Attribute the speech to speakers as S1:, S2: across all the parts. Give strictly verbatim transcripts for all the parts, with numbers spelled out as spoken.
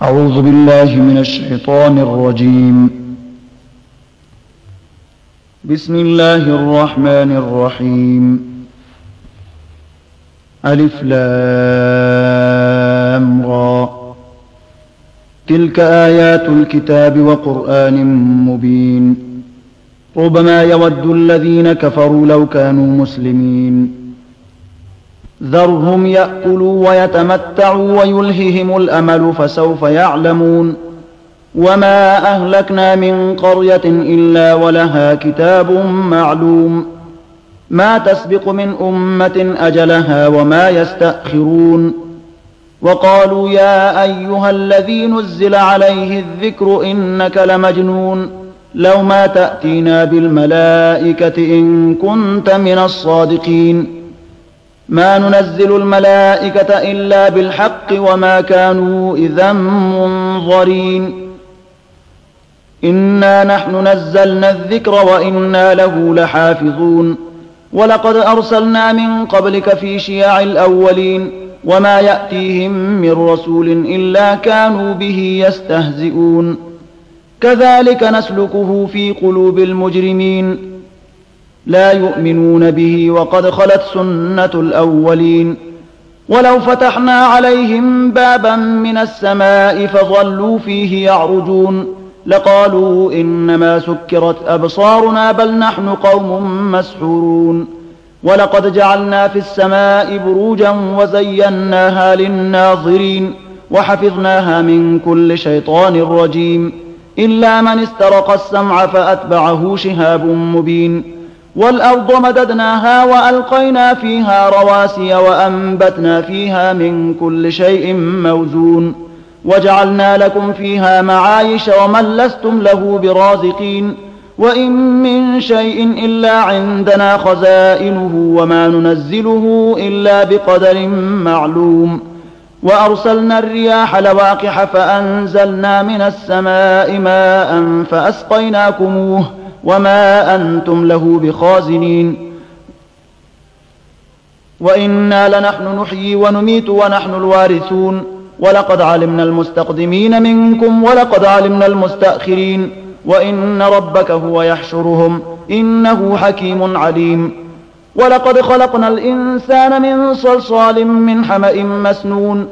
S1: أعوذ بالله من الشيطان الرجيم. بسم الله الرحمن الرحيم. ألف لام را. تلك آيات الكتاب وقرآن مبين. ربما يود الذين كفروا لو كانوا مسلمين. ذرهم يأكلوا ويتمتعوا ويلههم الأمل فسوف يعلمون. وما أهلكنا من قرية إلا ولها كتاب معلوم. ما تسبق من أمة أجلها وما يستأخرون. وقالوا يا أيها الذي نزل عليه الذكر إنك لمجنون لو ما تأتينا بالملائكة إن كنت من الصادقين. ما ننزل الملائكة إلا بالحق وما كانوا إذا منظرين. إنا نحن نزلنا الذكر وإنا له لحافظون. ولقد أرسلنا من قبلك في شيع الأولين وما يأتيهم من رسول إلا كانوا به يستهزئون. كذلك نسلكه في قلوب المجرمين لا يؤمنون به وقد خلت سنة الأولين. ولو فتحنا عليهم بابا من السماء فظلوا فيه يعرجون لقالوا إنما سكرت أبصارنا بل نحن قوم مسحورون. ولقد جعلنا في السماء بروجا وزيناها للناظرين وحفظناها من كل شيطان رجيم إلا من استرق السمع فأتبعه شهاب مبين. والأرض مددناها وألقينا فيها رواسي وأنبتنا فيها من كل شيء موزون. وجعلنا لكم فيها معايش ومن لستم له برازقين. وإن من شيء إلا عندنا خزائنه وما ننزله إلا بقدر معلوم. وأرسلنا الرياح لواقح فأنزلنا من السماء ماء فأسقيناكموه وما أنتم له بخازنين. وإنا لنحن نحيي ونميت ونحن الوارثون. ولقد علمنا المستقدمين منكم ولقد علمنا المستأخرين. وإن ربك هو يحشرهم إنه حكيم عليم. ولقد خلقنا الإنسان من صلصال من حمأ مسنون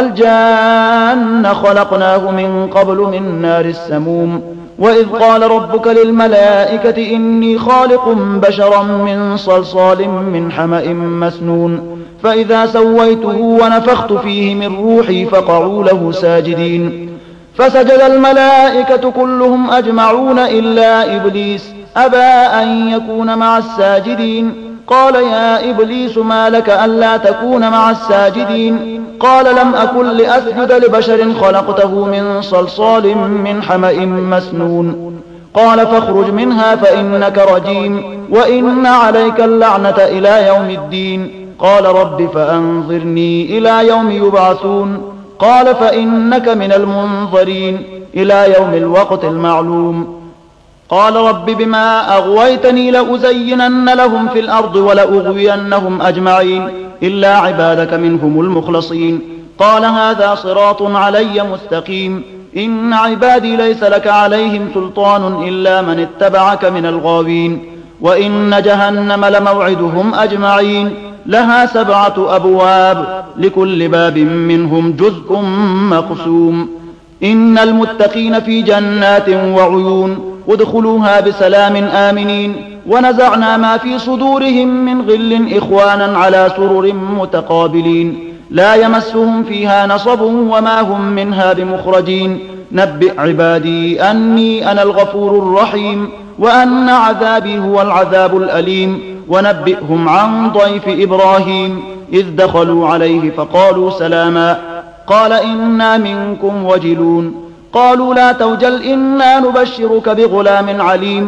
S1: والجان خلقناه من قبل من نار السموم. وإذ قال ربك للملائكة إني خالق بشرا من صلصال من حمأ مسنون فإذا سويته ونفخت فيه من روحي فقعوا له ساجدين. فسجد الملائكة كلهم أجمعون إلا إبليس أبى أن يكون مع الساجدين. قال يا إبليس ما لك ألا تكون مع الساجدين؟ قال لم أكن لأسجد لبشر خلقته من صلصال من حمأ مسنون. قال فاخرج منها فإنك رجيم وإن عليك اللعنة إلى يوم الدين. قال رب فأنظرني إلى يوم يبعثون. قال فإنك من المنظرين إلى يوم الوقت المعلوم. قال رب بما أغويتني لأزينن لهم في الأرض ولأغوينهم أجمعين إلا عبادك منهم المخلصين. قال هذا صراط علي مستقيم. إن عبادي ليس لك عليهم سلطان إلا من اتبعك من الغاوين. وإن جهنم لموعدهم أجمعين لها سبعة أبواب لكل باب منهم جزء مقسوم. إن المتقين في جنات وعيون ادخلوها بسلام آمنين. ونزعنا ما في صدورهم من غل إخوانا على سرر متقابلين لا يمسهم فيها نصب وما هم منها بمخرجين. نبئ عبادي أني أنا الغفور الرحيم وأن عذابي هو العذاب الأليم. ونبئهم عن ضيف إبراهيم إذ دخلوا عليه فقالوا سلاما قال إنا منكم وجلون. قالوا لا توجل إنا نبشرك بغلام عليم.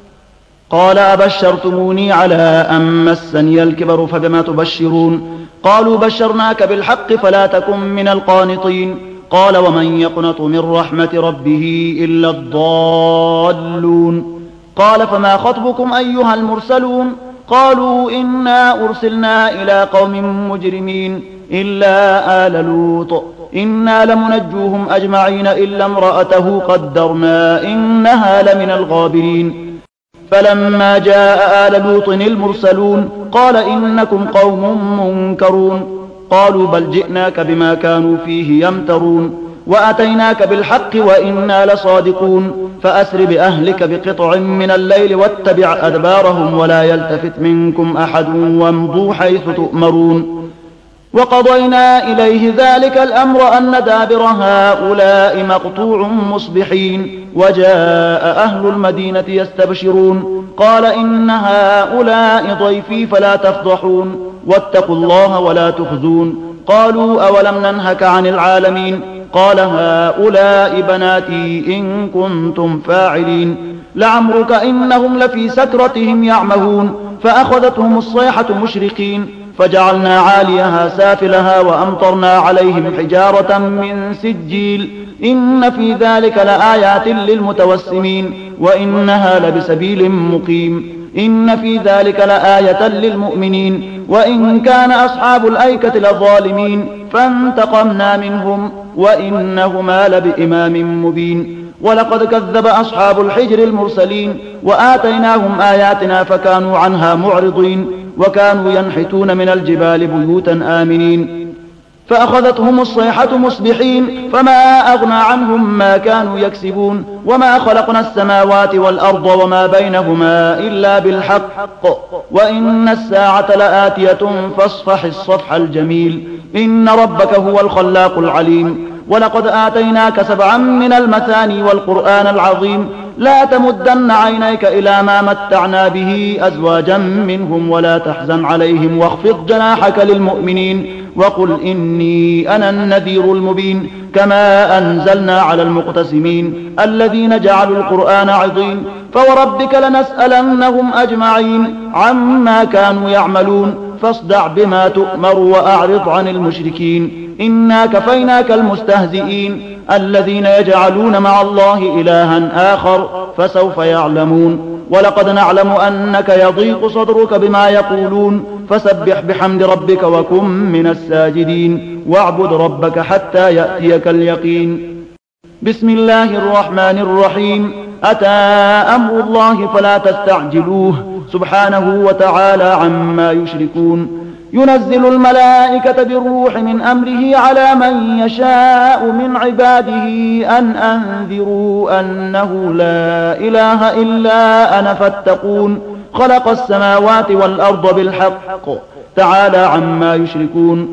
S1: قال أبشرتموني على أن مسني الكبر فبما تبشرون؟ قالوا بشرناك بالحق فلا تكن من القانطين. قال ومن يقنط من رحمة ربه إلا الضالون. قال فما خطبكم أيها المرسلون؟ قالوا إنا أرسلنا إلى قوم مجرمين إلا آل لوط إنا لمنجوهم أجمعين إلا امرأته قدرنا إنها لمن الغابرين فلما جاء آل لوط المرسلون قال إنكم قوم منكرون قالوا بل جئناك بما كانوا فيه يمترون وأتيناك بالحق وإنا لصادقون فأسر بأهلك بقطع من الليل واتبع أدبارهم ولا يلتفت منكم أحد وامضوا حيث تؤمرون وقضينا إليه ذلك الأمر أن دابر هؤلاء مقطوع مصبحين وجاء أهل المدينة يستبشرون قال إن هؤلاء ضيفي فلا تفضحون واتقوا الله ولا تخزون قالوا أولم ننهك عن العالمين قال هؤلاء بناتي إن كنتم فاعلين لعمرك إنهم لفي سكرتهم يعمهون فأخذتهم الصيحة مشرقين فجعلنا عاليها سافلها وأمطرنا عليهم حجارة من سجيل إن في ذلك لآيات للمتوسمين وإنها لبسبيل مقيم إن في ذلك لآية للمؤمنين وإن كان أصحاب الأيكة لظالمين فانتقمنا منهم وإنهما لبإمام مبين ولقد كذب أصحاب الحجر المرسلين وآتيناهم آياتنا فكانوا عنها معرضين وكانوا ينحتون من الجبال بيوتا آمنين فأخذتهم الصيحة مصبحين فما أغنى عنهم ما كانوا يكسبون وما خلقنا السماوات والأرض وما بينهما إلا بالحق وإن الساعة لآتية فاصفح الصفح الجميل إن ربك هو الخلاق العليم ولقد آتيناك سبعا من المثاني والقرآن العظيم لا تمدن عينيك إلى ما متعنا به أزواجا منهم ولا تحزن عليهم واخفض جناحك للمؤمنين وقل إني أنا النذير المبين كما أنزلنا على المقتسمين الذين جعلوا القرآن عضين فوربك لنسألنهم أجمعين عما كانوا يعملون فاصدع بما تؤمر وأعرض عن المشركين إنا كفيناك المستهزئين الذين يجعلون مع الله إلها آخر فسوف يعلمون ولقد نعلم أنك يضيق صدرك بما يقولون فسبح بحمد ربك وكن من الساجدين واعبد ربك حتى يأتيك اليقين بسم الله الرحمن الرحيم أتى أمر الله فلا تستعجلوه سبحانه وتعالى عما يشركون ينزل الملائكة بالروح من أمره على من يشاء من عباده أن أنذروا أنه لا إله إلا أنا فاتقون خلق السماوات والأرض بالحق تعالى عما يشركون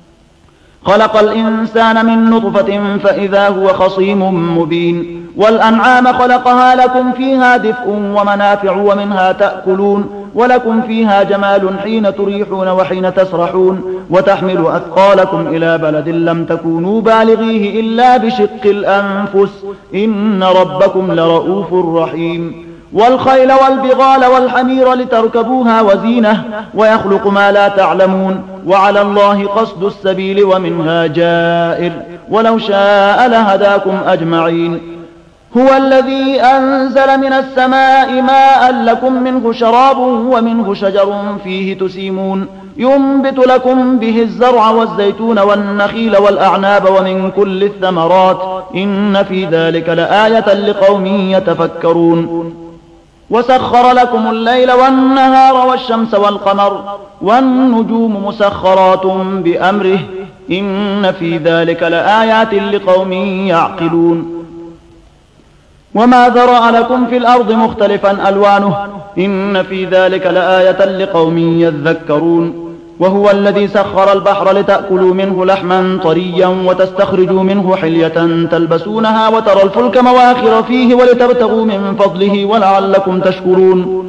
S1: خلق الإنسان من نطفة فإذا هو خصيم مبين والأنعام خلقها لكم فيها دفء ومنافع ومنها تأكلون ولكم فيها جمال حين تريحون وحين تسرحون وتحمل أثقالكم إلى بلد لم تكونوا بالغيه إلا بشق الأنفس إن ربكم لرؤوف رحيم والخيل والبغال والحمير لتركبوها وزينة ويخلق ما لا تعلمون وعلى الله قصد السبيل ومنها جائر ولو شاء لهداكم أجمعين هو الذي أنزل من السماء ماء لكم منه شراب ومنه شجر فيه تسيمون ينبت لكم به الزرع والزيتون والنخيل والأعناب ومن كل الثمرات إن في ذلك لآية لقوم يتفكرون وسخر لكم الليل والنهار والشمس والقمر والنجوم مسخرات بأمره إن في ذلك لآيات لقوم يعقلون وما ذرأ لكم في الأرض مختلفا ألوانه إن في ذلك لآية لقوم يذكرون وهو الذي سخر البحر لتأكلوا منه لحما طريا وتستخرجوا منه حلية تلبسونها وترى الفلك مواخر فيه ولتبتغوا من فضله ولعلكم تشكرون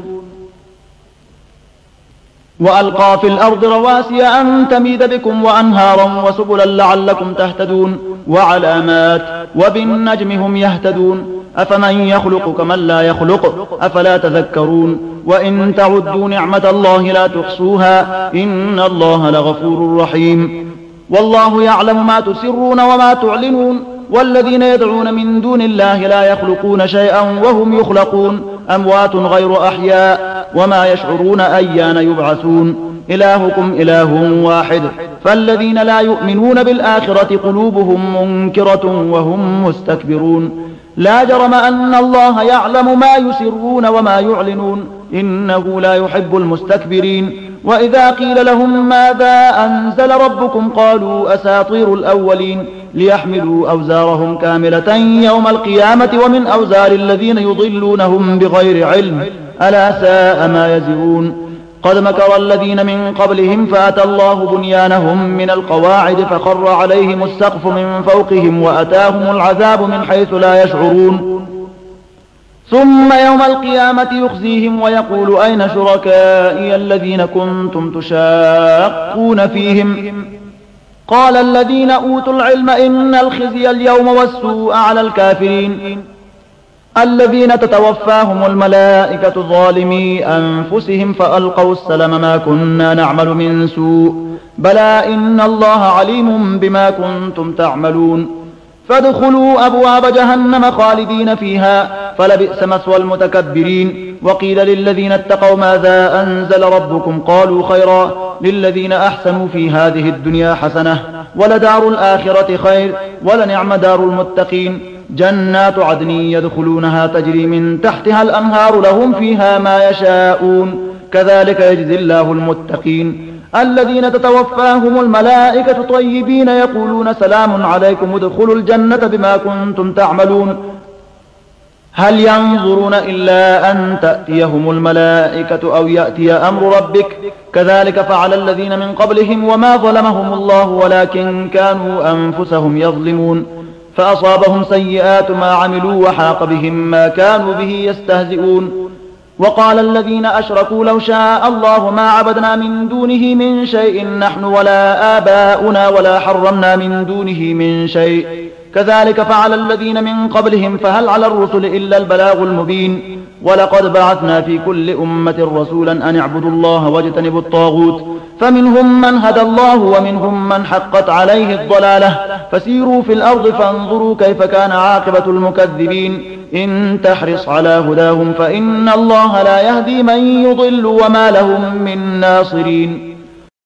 S1: وألقى في الأرض رواسي أن تميد بكم وأنهارا وسبلا لعلكم تهتدون وعلامات وبالنجم هم يهتدون أفمن يخلق كمن لا يخلق أفلا تذكرون وإن تعدوا نعمة الله لا تحصوها إن الله لغفور رحيم والله يعلم ما تسرون وما تعلنون والذين يدعون من دون الله لا يخلقون شيئا وهم يخلقون أموات غير أحياء وما يشعرون أيان يبعثون إلهكم إله واحد فالذين لا يؤمنون بالآخرة قلوبهم منكرة وهم مستكبرون لا جرم أن الله يعلم ما يسرون وما يعلنون إنه لا يحب المستكبرين وإذا قيل لهم ماذا أنزل ربكم قالوا أساطير الأولين ليحملوا أوزارهم كاملة يوم القيامة ومن أوزار الذين يضلونهم بغير علم ألا ساء ما يزرون قد مكر الذين من قبلهم فأتى الله بنيانهم من القواعد فخر عليهم السقف من فوقهم وأتاهم العذاب من حيث لا يشعرون ثم يوم القيامة يخزيهم ويقول أين شركائي الذين كنتم تشاقون فيهم قال الذين أوتوا العلم إن الخزي اليوم والسوء على الكافرين الذين تتوفاهم الملائكة ظالمي أنفسهم فألقوا السلم ما كنا نعمل من سوء بلى إن الله عليم بما كنتم تعملون فادخلوا أبواب جهنم خالدين فيها فلبئس مثوى المتكبرين وقيل للذين اتقوا ماذا أنزل ربكم قالوا خيرا للذين أحسنوا في هذه الدنيا حسنة ولدار الآخرة خير ولنعم دار المتقين جنات عدن يدخلونها تجري من تحتها الأنهار لهم فيها ما يشاءون كذلك يجزي الله المتقين الذين تتوفاهم الملائكة طيبين يقولون سلام عليكم ادخلوا الجنة بما كنتم تعملون هل ينظرون إلا أن تأتيهم الملائكة أو يأتي أمر ربك كذلك فعل الذين من قبلهم وما ظلمهم الله ولكن كانوا أنفسهم يظلمون فأصابهم سيئات ما عملوا وحاق بهم ما كانوا به يستهزئون وقال الذين أشركوا لو شاء الله ما عبدنا من دونه من شيء نحن ولا آباؤنا ولا حرمنا من دونه من شيء كذلك فعل الذين من قبلهم فهل على الرسل إلا البلاغ المبين ولقد بعثنا في كل أمة رسولا أن اعبدوا الله واجتنبوا الطاغوت فمنهم من هدى الله ومنهم من حقت عليه الضلالة فسيروا في الأرض فانظروا كيف كان عاقبة المكذبين إن تحرص على هداهم فإن الله لا يهدي من يضل وما لهم من ناصرين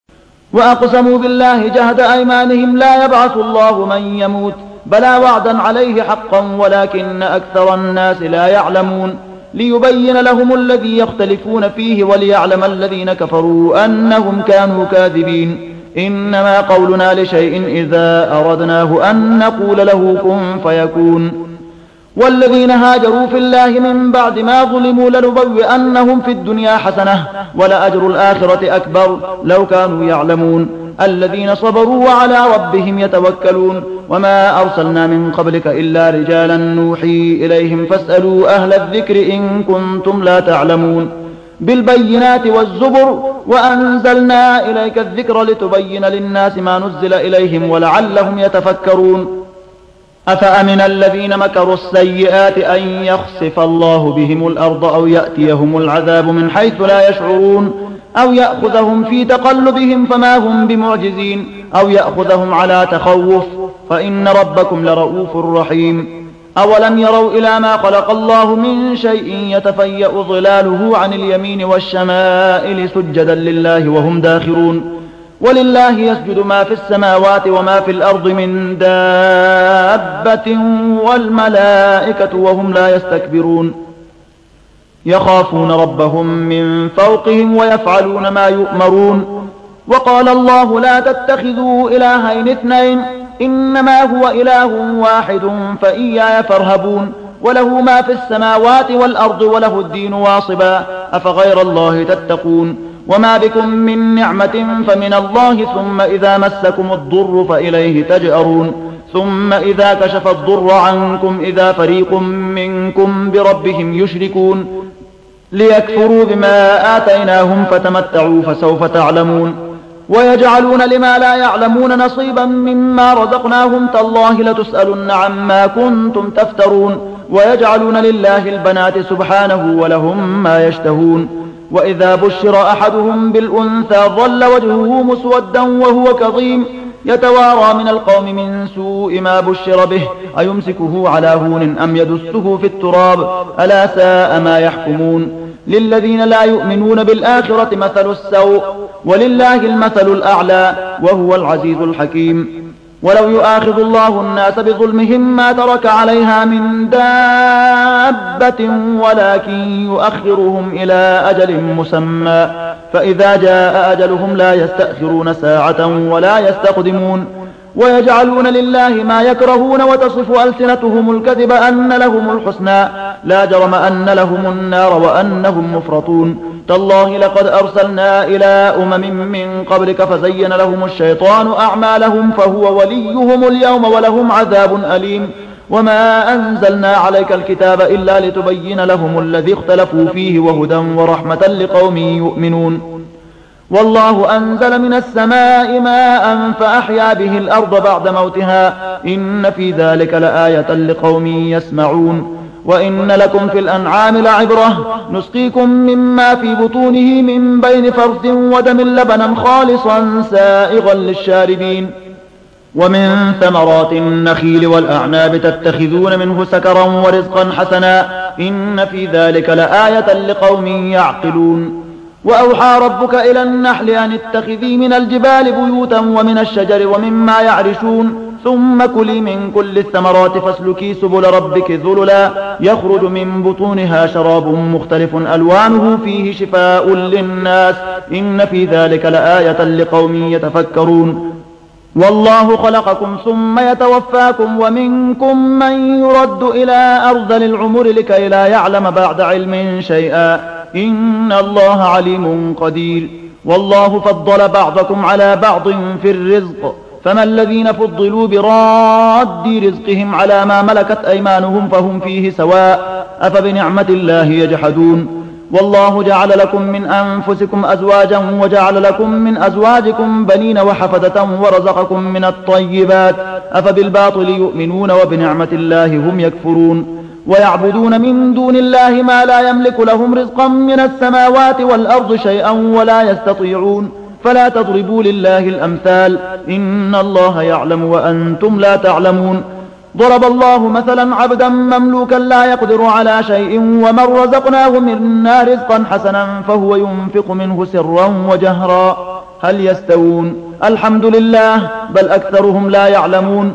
S1: وأقسموا بالله جهد أيمانهم لا يبعث الله من يموت بلى وعدا عليه حقا ولكن أكثر الناس لا يعلمون ليبين لهم الذي يختلفون فيه وليعلم الذين كفروا أنهم كانوا كاذبين إنما قولنا لشيء إذا أردناه أن نقول له كن فيكون والذين هاجروا في الله من بعد ما ظلموا لنبوئنهم في الدنيا حسنة ولأجر الآخرة أكبر لو كانوا يعلمون الذين صبروا وعلى ربهم يتوكلون وما أرسلنا من قبلك إلا رجالا نوحي إليهم فاسألوا أهل الذكر إن كنتم لا تعلمون بالبينات والزبر وأنزلنا إليك الذكر لتبين للناس ما نزل إليهم ولعلهم يتفكرون أفأمن الذين مكروا السيئات أن يخسف الله بهم الأرض أو يأتيهم العذاب من حيث لا يشعرون أو يأخذهم في تقلبهم فما هم بمعجزين أو يأخذهم على تخوف فإن ربكم لرؤوف رحيم أولم يروا إلى ما خلق الله من شيء يتفيأ ظلاله عن اليمين والشمائل سجدا لله وهم داخرون ولله يسجد ما في السماوات وما في الأرض من دابة والملائكة وهم لا يستكبرون يخافون ربهم من فوقهم ويفعلون ما يؤمرون وقال الله لا تتخذوا إلهين اثنين إنما هو إله واحد فإياي فارهبون وله ما في السماوات والأرض وله الدين واصبا أفغير الله تتقون وما بكم من نعمة فمن الله ثم إذا مسكم الضر فإليه تجأرون ثم إذا كشف الضر عنكم إذا فريق منكم بربهم يشركون ليكفروا بما آتيناهم فتمتعوا فسوف تعلمون ويجعلون لما لا يعلمون نصيبا مما رزقناهم تالله لتسألن عما كنتم تفترون ويجعلون لله البنات سبحانه ولهم ما يشتهون وإذا بشر أحدهم بالأنثى ظل وجهه مسودا وهو كظيم يتوارى من القوم من سوء ما بشر به أيمسكه على هون أم يدسه في التراب ألا ساء ما يحكمون للذين لا يؤمنون بالآخرة مثل السوء ولله المثل الأعلى وهو العزيز الحكيم. ولو يؤاخذ الله الناس بظلمهم ما ترك عليها من دابة ولكن يؤخرهم إلى أجل مسمى فإذا جاء أجلهم لا يستأخرون ساعة ولا يستقدمون. ويجعلون لله ما يكرهون وتصف ألسنتهم الكذب أن لهم الحسنى لا جرم أن لهم النار وأنهم مفرطون. تالله لقد أرسلنا إلى أمم من قبلك فزين لهم الشيطان أعمالهم فهو وليهم اليوم ولهم عذاب أليم. وما أنزلنا عليك الكتاب إلا لتبين لهم الذي اختلفوا فيه وهدى ورحمة لقوم يؤمنون. والله أنزل من السماء ماء فأحيا به الأرض بعد موتها إن في ذلك لآية لقوم يسمعون. وإن لكم في الأنعام لعبرة نسقيكم مما في بطونه من بين فرث ودم لبنا خالصا سائغا للشاربين. ومن ثمرات النخيل والأعناب تتخذون منه سكرا ورزقا حسنا إن في ذلك لآية لقوم يعقلون. وأوحى ربك إلى النحل أن اتخذي من الجبال بيوتا ومن الشجر ومما يعرشون ثم كلي من كل الثمرات فاسلكي سبل ربك ذللا يخرج من بطونها شراب مختلف ألوانه فيه شفاء للناس إن في ذلك لآية لقوم يتفكرون. والله خلقكم ثم يتوفاكم ومنكم من يرد إلى أرذل العمر لكي لا يعلم بعد علم شيئا إن الله عليم قدير. والله فضل بعضكم على بعض في الرزق فما الذين فضلوا براد رزقهم على ما ملكت أيمانهم فهم فيه سواء أفبنعمة الله يجحدون. والله جعل لكم من أنفسكم أزواجا وجعل لكم من أزواجكم بنين وحفدة ورزقكم من الطيبات أفبالباطل يؤمنون وبنعمة الله هم يكفرون. ويعبدون من دون الله ما لا يملك لهم رزقا من السماوات والأرض شيئا ولا يستطيعون فلا تضربوا لله الأمثال إن الله يعلم وأنتم لا تعلمون. ضرب الله مثلا عبدا مملوكا لا يقدر على شيء ومن رزقناه منا رزقا حسنا فهو ينفق منه سرا وجهرا هل يستوون الحمد لله بل أكثرهم لا يعلمون.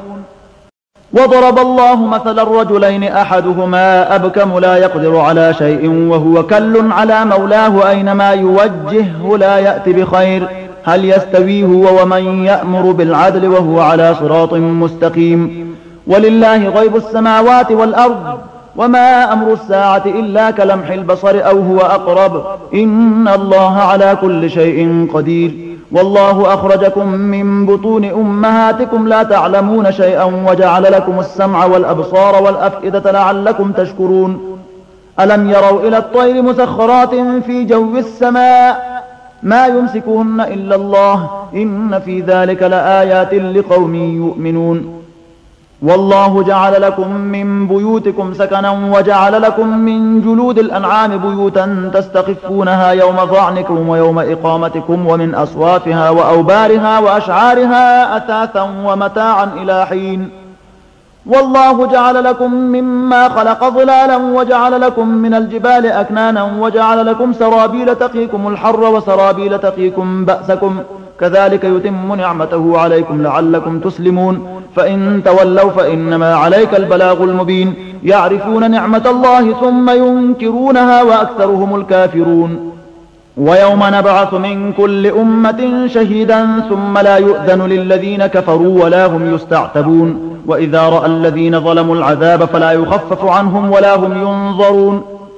S1: وضرب الله مثلا الرجلين أحدهما أبكم لا يقدر على شيء وهو كل على مولاه أينما يوجهه لا يأتي بخير هل يستوي هو ومن يأمر بالعدل وهو على صراط مستقيم. ولله غيب السماوات والأرض وما أمر الساعة إلا كلمح البصر أو هو أقرب إن الله على كل شيء قدير. والله أخرجكم من بطون أمهاتكم لا تعلمون شيئا وجعل لكم السمع والأبصار والأفئدة لعلكم تشكرون. ألم يروا إلى الطير مسخرات في جو السماء ما يمسكهن إلا الله إن في ذلك لآيات لقوم يؤمنون. والله جعل لكم من بيوتكم سكنا وجعل لكم من جلود الأنعام بيوتا تستخفونها يوم ظعنكم ويوم إقامتكم ومن أصوافها وأوبارها وأشعارها أثاثا ومتاعا إلى حين. والله جعل لكم مما خلق ظلالا وجعل لكم من الجبال أكنانا وجعل لكم سرابيل تقيكم الحر وسرابيل تقيكم بأسكم كذلك يتم نعمته عليكم لعلكم تسلمون. فإن تولوا فإنما عليك البلاغ المبين يعرفون نعمة الله ثم ينكرونها وأكثرهم الكافرون. ويوم نبعث من كل أمة شهيدا ثم لا يؤذن للذين كفروا ولا هم يستعتبون. وإذا رأى الذين ظلموا العذاب فلا يخفف عنهم ولا هم ينظرون.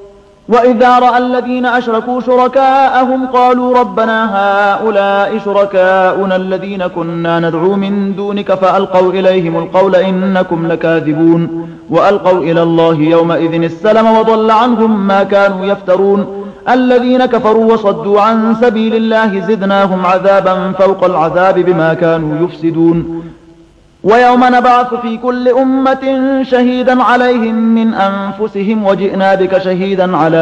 S1: وإذا رأى الذين أشركوا شركاءهم قالوا ربنا هؤلاء شركاؤنا الذين كنا ندعو من دونك فألقوا إليهم القول إنكم لكاذبون. وألقوا إلى الله يومئذ السلم وضل عنهم ما كانوا يفترون. الذين كفروا وصدوا عن سبيل الله زدناهم عذابا فوق العذاب بما كانوا يفسدون. ويوم نبعث في كل أمة شهيدا عليهم من أنفسهم وجئنا بك شهيدا على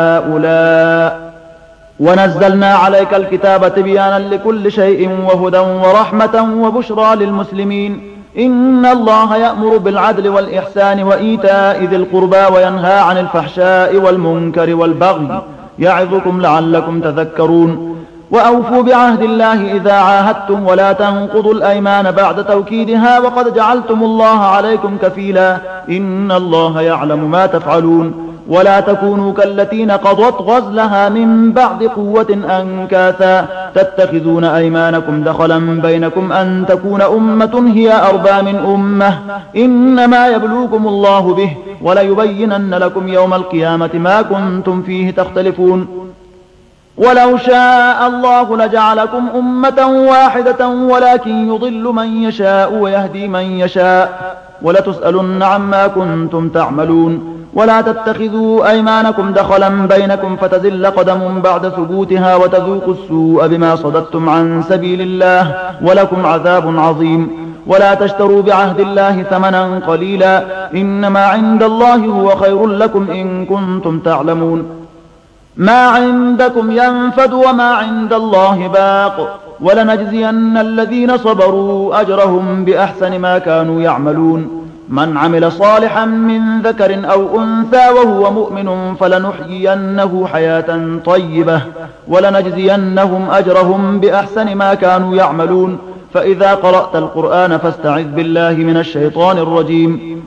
S1: هؤلاء ونزلنا عليك الكتاب تبيانا لكل شيء وهدى ورحمة وبشرى للمسلمين. إن الله يأمر بالعدل والإحسان وإيتاء ذي القربى وينهى عن الفحشاء والمنكر والبغي يعظكم لعلكم تذكرون. وأوفوا بعهد الله إذا عاهدتم ولا تنقضوا الأيمان بعد توكيدها وقد جعلتم الله عليكم كفيلا إن الله يعلم ما تفعلون. ولا تكونوا كالتي نقضت غزلها من بعد قوة أنكاثا تتخذون أيمانكم دخلا بينكم أن تكون أمة هي أربى من أمة إنما يبلوكم الله به وليبينن لكم يوم القيامة ما كنتم فيه تختلفون. ولو شاء الله لجعلكم أمة واحدة ولكن يضل من يشاء ويهدي من يشاء ولتسألن عما كنتم تعملون. ولا تتخذوا أيمانكم دخلا بينكم فتزل قدم بعد ثبوتها وتذوقوا السوء بما صددتم عن سبيل الله ولكم عذاب عظيم. ولا تشتروا بعهد الله ثمنا قليلا إنما عند الله هو خير لكم إن كنتم تعلمون. ما عندكم ينفد وما عند الله باق ولنجزين الذين صبروا أجرهم بأحسن ما كانوا يعملون. من عمل صالحا من ذكر أو أنثى وهو مؤمن فلنحيينه حياة طيبة ولنجزينهم أجرهم بأحسن ما كانوا يعملون. فإذا قرأت القرآن فاستعذ بالله من الشيطان الرجيم.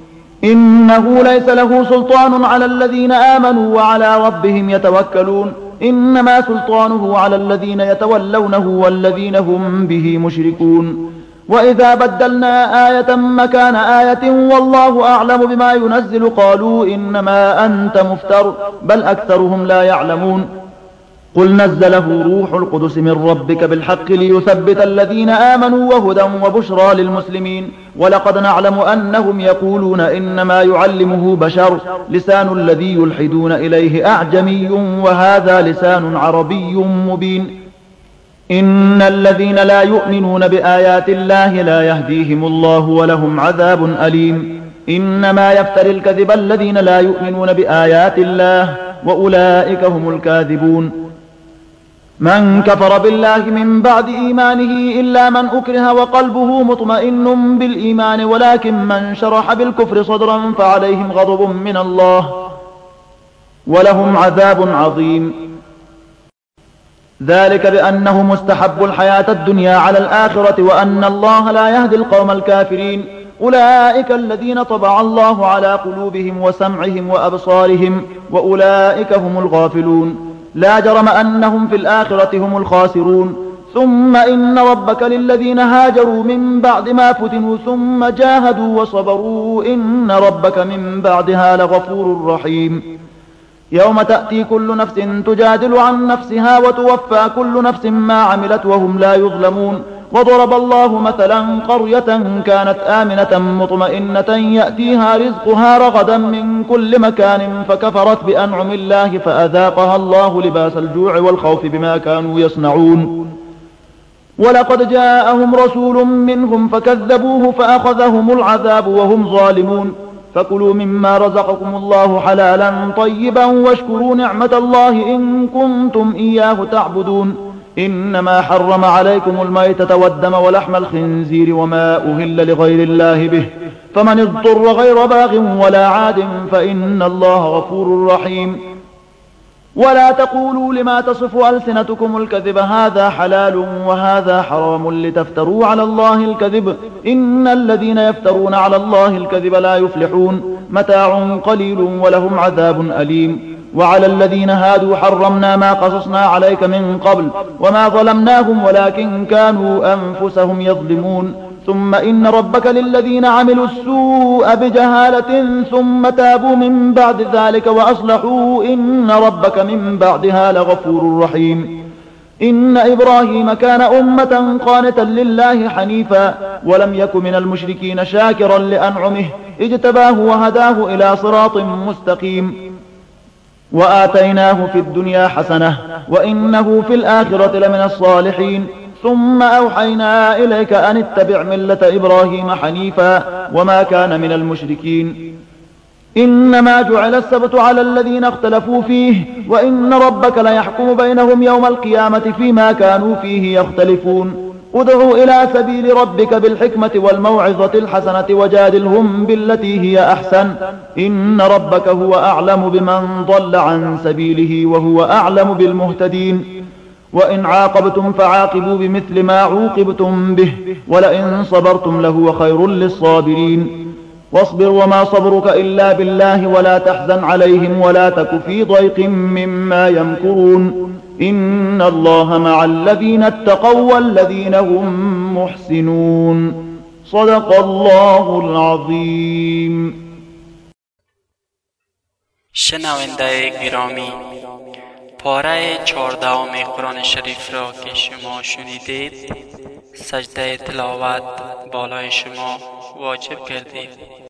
S1: إنه ليس له سلطان على الذين آمنوا وعلى ربهم يتوكلون إنما سلطانه على الذين يتولونه والذين هم به مشركون. وإذا بدلنا آية مكان آية والله أعلم بما ينزل قالوا إنما أنت مفتر بل أكثرهم لا يعلمون. قل نزله روح القدس من ربك بالحق ليثبت الذين آمنوا وهدى وبشرى للمسلمين. ولقد نعلم أنهم يقولون إنما يعلمه بشر لسان الذي يلحدون إليه أعجمي وهذا لسان عربي مبين. إن الذين لا يؤمنون بآيات الله لا يهديهم الله ولهم عذاب أليم. إنما يفتر الكذب الذين لا يؤمنون بآيات الله وأولئك هم الكاذبون. من كفر بالله من بعد إيمانه إلا من أكره وقلبه مطمئن بالإيمان ولكن من شرح بالكفر صدرا فعليهم غضب من الله ولهم عذاب عظيم. ذلك بأنهم استحبوا الحياة الدنيا على الآخرة وأن الله لا يهدي القوم الكافرين. أولئك الذين طبع الله على قلوبهم وسمعهم وأبصارهم وأولئك هم الغافلون. لا جرم أنهم في الآخرة هم الخاسرون. ثم إن ربك للذين هاجروا من بعد ما فتنوا ثم جاهدوا وصبروا إن ربك من بعدها لغفور رحيم. يوم تأتي كل نفس تجادل عن نفسها وتوفى كل نفس ما عملت وهم لا يظلمون. وضرب الله مثلا قرية كانت آمنة مطمئنة يأتيها رزقها رغدا من كل مكان فكفرت بأنعم الله فأذاقها الله لباس الجوع والخوف بما كانوا يصنعون. ولقد جاءهم رسول منهم فكذبوه فأخذهم العذاب وهم ظالمون. فكلوا مما رزقكم الله حلالا طيبا واشكروا نعمة الله إن كنتم إياه تعبدون. إنما حرم عليكم الميتة والدم ولحم الخنزير وما أهل لغير الله به فمن اضطر غير باغ ولا عاد فإن الله غفور رحيم. ولا تقولوا لما تصف ألسنتكم الكذب هذا حلال وهذا حرام لتفتروا على الله الكذب إن الذين يفترون على الله الكذب لا يفلحون. متاع قليل ولهم عذاب أليم. وعلى الذين هادوا حرمنا ما قصصنا عليك من قبل وما ظلمناهم ولكن كانوا أنفسهم يظلمون. ثم إن ربك للذين عملوا السوء بجهالة ثم تابوا من بعد ذلك وأصلحوا إن ربك من بعدها لغفور رحيم. إن إبراهيم كان أمة قانتا لله حنيفا ولم يك من المشركين شاكرا لأنعمه اجتباه وهداه إلى صراط مستقيم. وآتيناه في الدنيا حسنة وإنه في الآخرة لمن الصالحين. ثم أوحينا إليك أن اتبع ملة إبراهيم حنيفا وما كان من المشركين. إنما جعل السبت على الذين اختلفوا فيه وإن ربك ليحكم بينهم يوم القيامة فيما كانوا فيه يختلفون. ادع إلى سبيل ربك بالحكمة والموعظة الحسنة وجادلهم بالتي هي أحسن إن ربك هو أعلم بمن ضل عن سبيله وهو أعلم بالمهتدين وإن عاقبتم فعاقبوا بمثل ما عوقبتم به ولئن صبرتم لهو خير للصابرين واصبر وما صبرك إلا بالله ولا تحزن عليهم ولا تك في ضيق مما يمكرون إن الله مع الذين اتقوا والذين هم محسنون صدق الله العظیم.
S2: شنونده گرامی، پاره چهاردهم قرآن شریف را که شما شنیدید، سجده تلاوت بالای شما واجب گردید.